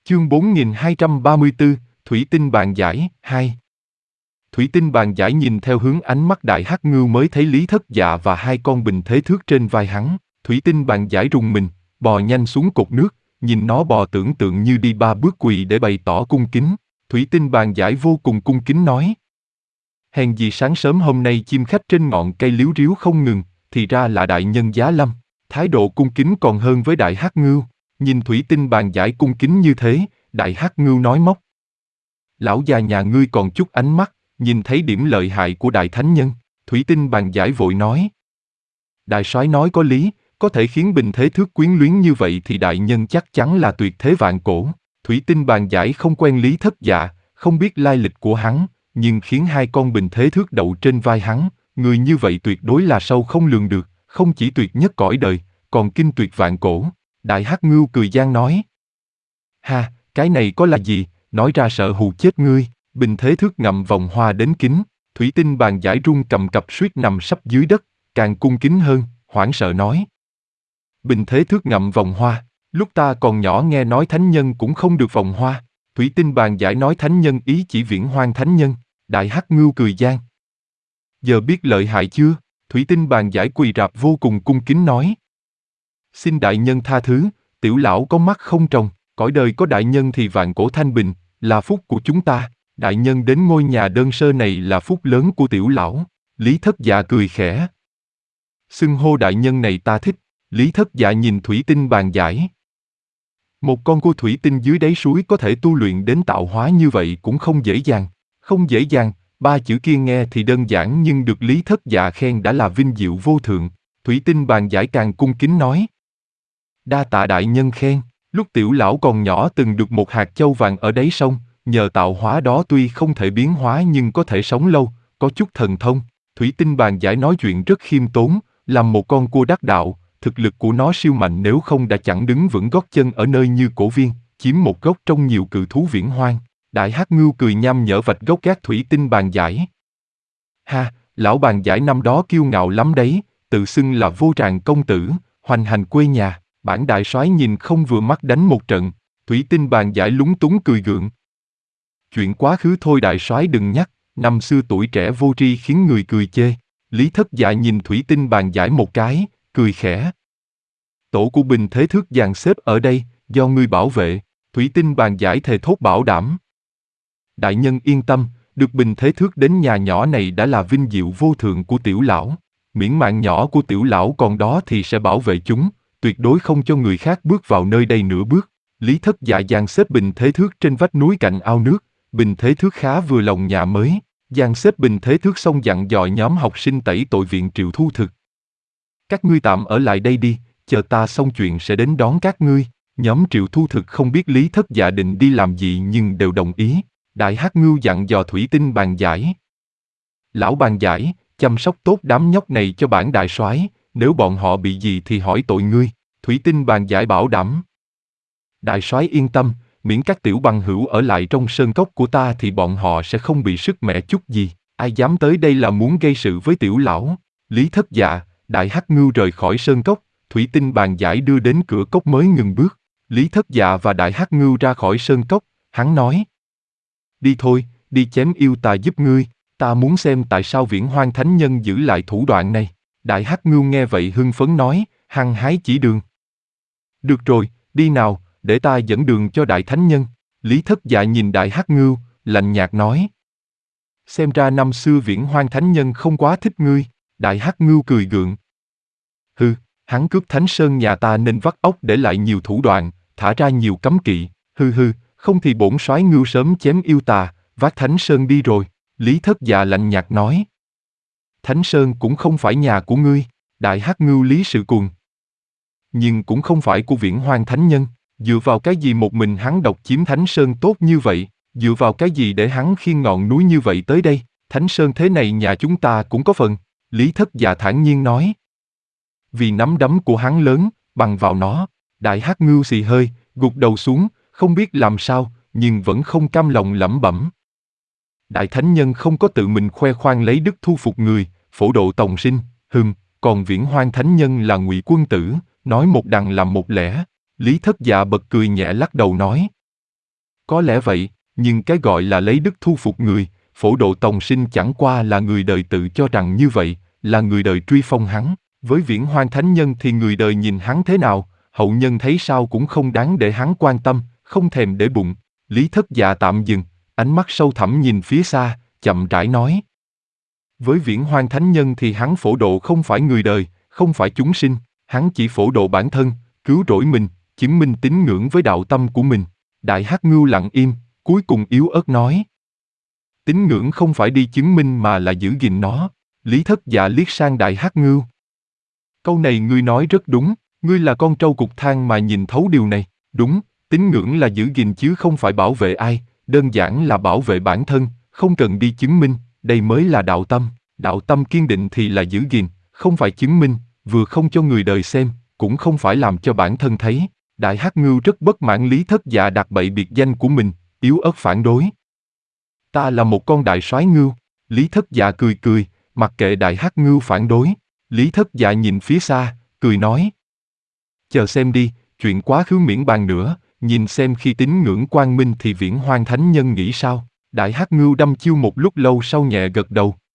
Chương 4234, Thủy tinh bàn giải, 2. Thủy tinh bàn giải nhìn theo hướng ánh mắt Đại Hắc Ngưu mới thấy Lý Thất Dạ và hai con bình thế thước trên vai hắn. Thủy tinh bàn giải rùng mình, bò nhanh xuống cột nước, nhìn nó bò tưởng tượng như đi 3 bước quỳ để bày tỏ cung kính. Thủy tinh bàn giải vô cùng cung kính nói: hèn gì sáng sớm hôm nay chim khách trên ngọn cây líu ríu không ngừng, thì ra là đại nhân giá lâm. Thái độ cung kính còn hơn với Đại Hắc Ngưu. Nhìn Thủy tinh bàn giải cung kính như thế, Đại Hắc Ngưu nói móc: lão già nhà ngươi còn chút ánh mắt, nhìn thấy điểm lợi hại của Đại Thánh Nhân. Thủy tinh bàn giải vội nói: đại soái nói có lý, có thể khiến bình thế thước quyến luyến như vậy thì đại nhân chắc chắn là tuyệt thế vạn cổ. Thủy tinh bàn giải không quen Lý Thất Dạ, không biết lai lịch của hắn, nhưng khiến hai con bình thế thước đậu trên vai hắn, người như vậy tuyệt đối là sâu không lường được, không chỉ tuyệt nhất cõi đời, còn kinh tuyệt vạn cổ. Đại Hắc Ngưu cười gian nói: ha, cái này có là gì, nói ra sợ hù chết ngươi. Bình thế thước ngậm vòng hoa đến kính, thủy tinh bàn giải run cầm cập suýt nằm sấp dưới đất, càng cung kính hơn, hoảng sợ nói: bình thế thước ngậm vòng hoa, lúc ta còn nhỏ nghe nói thánh nhân cũng không được vòng hoa. Thủy tinh bàn giải nói thánh nhân ý chỉ Viễn Hoang thánh nhân. Đại Hắc Ngưu cười gian: giờ biết lợi hại chưa? Thủy tinh bàn giải quỳ rạp vô cùng cung kính nói: xin đại nhân tha thứ, tiểu lão có mắt không tròng, cõi đời có đại nhân thì vạn cổ thanh bình, là phúc của chúng ta. Đại nhân đến ngôi nhà đơn sơ này là phúc lớn của tiểu lão. Lý Thất Dạ cười khẽ: xưng hô đại nhân này ta thích. Lý Thất Dạ nhìn thủy tinh bàn giải. Một con cua thủy tinh dưới đáy suối có thể tu luyện đến tạo hóa như vậy cũng không dễ dàng. Không dễ dàng, ba chữ kia nghe thì đơn giản nhưng được Lý Thất Dạ khen đã là vinh diệu vô thượng. Thủy tinh bàn giải càng cung kính nói: đa tạ đại nhân khen, lúc tiểu lão còn nhỏ từng được một hạt châu vàng ở đáy sông, nhờ tạo hóa đó tuy không thể biến hóa nhưng có thể sống lâu, có chút thần thông. Thủy tinh bàn giải nói chuyện rất khiêm tốn, làm một con cua đắc đạo, thực lực của nó siêu mạnh nếu không đã chẳng đứng vững gót chân ở nơi như Cổ Viên, chiếm một góc trong nhiều cự thú Viễn Hoang. Đại Hắc Ngưu cười nham nhở vạch gốc gác thủy tinh bàn giải: ha, lão bàn giải năm đó kiêu ngạo lắm đấy, tự xưng là vô tràng công tử, hoành hành quê nhà. Bản đại soái nhìn không vừa mắt đánh một trận. Thủy tinh bàn giải lúng túng cười gượng: chuyện quá khứ thôi đại soái đừng nhắc, năm xưa tuổi trẻ vô tri khiến người cười chê. Lý Thất Dạ nhìn thủy tinh bàn giải một cái, cười khẽ: tổ của bình thế thước dàn xếp ở đây, do ngươi bảo vệ. Thủy tinh bàn giải thề thốt bảo đảm: đại nhân yên tâm, được bình thế thước đến nhà nhỏ này đã là vinh diệu vô thượng của tiểu lão. Miễn mạng nhỏ của tiểu lão còn đó thì sẽ bảo vệ chúng, tuyệt đối không cho người khác bước vào nơi đây nửa bước. Lý Thất Dạ dàn xếp bình thế thước trên vách núi cạnh ao nước. Bình thế thước khá vừa lòng nhà mới, dàn xếp bình thế thước xong dặn dò nhóm học sinh tẩy tội viện Triệu Thu Thực: các ngươi tạm ở lại đây đi, chờ ta xong chuyện sẽ đến đón các ngươi. Nhóm Triệu Thu Thực không biết Lý Thất Dạ định đi làm gì nhưng đều đồng ý. Đại Hắc Ngưu dặn dò thủy tinh bàn giải: lão bàn giải, chăm sóc tốt đám nhóc này cho bản đại soái, nếu bọn họ bị gì thì hỏi tội ngươi. Thủy tinh bàn giải bảo đảm: đại soái yên tâm, miễn các tiểu bằng hữu ở lại trong sơn cốc của ta thì bọn họ sẽ không bị sức mẻ chút gì. Ai dám tới đây là muốn gây sự với tiểu lão. Lý Thất Dạ, Đại Hắc Ngưu rời khỏi sơn cốc, thủy tinh bàn giải đưa đến cửa cốc mới ngừng bước. Lý Thất Dạ và Đại Hắc Ngưu ra khỏi sơn cốc, hắn nói: đi thôi, đi chém yêu tà giúp ngươi, ta muốn xem tại sao Viễn Hoang thánh nhân giữ lại thủ đoạn này. Đại Hắc Ngưu nghe vậy hưng phấn nói, hăng hái chỉ đường: được rồi, đi nào, để ta dẫn đường cho Đại Thánh Nhân. Lý Thất Dạ nhìn Đại Hắc Ngưu, lạnh nhạt nói: xem ra năm xưa Viễn Hoang thánh nhân không quá thích ngươi. Đại Hắc Ngưu cười gượng: hừ, hắn cướp Thánh Sơn nhà ta nên vắt óc để lại nhiều thủ đoạn, thả ra nhiều cấm kỵ. Hừ, không thì bổn soái Ngưu sớm chém yêu tà, vác Thánh Sơn đi rồi. Lý Thất Dạ lạnh nhạt nói: Thánh Sơn cũng không phải nhà của ngươi. Đại Hắc Ngưu lý sự cuồng: nhưng cũng không phải của Viễn Hoang thánh nhân. Dựa vào cái gì một mình hắn độc chiếm Thánh Sơn tốt như vậy? Dựa vào cái gì để hắn khiêng ngọn núi như vậy tới đây? Thánh Sơn thế này nhà chúng ta cũng có phần. Lý Thất Dạ thản nhiên nói: vì nắm đấm của hắn lớn, bằng vào nó. Đại Hắc Ngưu xì hơi, gục đầu xuống, không biết làm sao, nhưng vẫn không cam lòng lẩm bẩm: Đại Thánh Nhân không có tự mình khoe khoang lấy đức thu phục người, phổ độ tòng sinh, còn Viễn Hoang Thánh Nhân là Ngụy quân tử, nói một đằng làm một lẻ. Lý Thất Dạ bật cười nhẹ lắc đầu nói: Có lẽ vậy, nhưng cái gọi là lấy đức thu phục người, Phổ Độ Tòng Sinh chẳng qua là người đời tự cho rằng như vậy, là người đời truy phong hắn. Với Viễn Hoang Thánh Nhân thì người đời nhìn hắn thế nào, hậu nhân thấy sao cũng không đáng để hắn quan tâm, không thèm để bụng. Lý Thất Dạ tạm dừng, ánh mắt sâu thẳm nhìn phía xa, chậm rãi nói. Với Viễn Hoang Thánh Nhân thì hắn phổ độ không phải người đời, không phải chúng sinh, hắn chỉ phổ độ bản thân, cứu rỗi mình, chứng minh tín ngưỡng với đạo tâm của mình. Đại Hắc Ngưu lặng im, cuối cùng yếu ớt nói. Tín ngưỡng không phải đi chứng minh mà là giữ gìn nó. Lý Thất Dạ liếc sang Đại Hắc Ngưu. Câu này ngươi nói rất đúng, ngươi là con trâu cục than mà nhìn thấu điều này. Đúng, tín ngưỡng là giữ gìn chứ không phải bảo vệ ai, đơn giản là bảo vệ bản thân, không cần đi chứng minh, đây mới là đạo tâm. Đạo tâm kiên định thì là giữ gìn, không phải chứng minh, vừa không cho người đời xem, cũng không phải làm cho bản thân thấy. Đại Hắc Ngưu rất bất mãn Lý Thất Dạ đặt bậy biệt danh của mình, yếu ớt phản đối. Ta là một con đại soái ngưu. Lý Thất Dạ cười cười, mặc kệ Đại Hắc Ngưu phản đối. Lý Thất Dạ nhìn phía xa, cười nói. Chờ xem đi, chuyện quá khứ miễn bàn nữa, nhìn xem khi tín ngưỡng quang minh thì Viễn Hoang Thánh Nhân nghĩ sao. Đại Hắc Ngưu đăm chiêu một lúc lâu sau nhẹ gật đầu.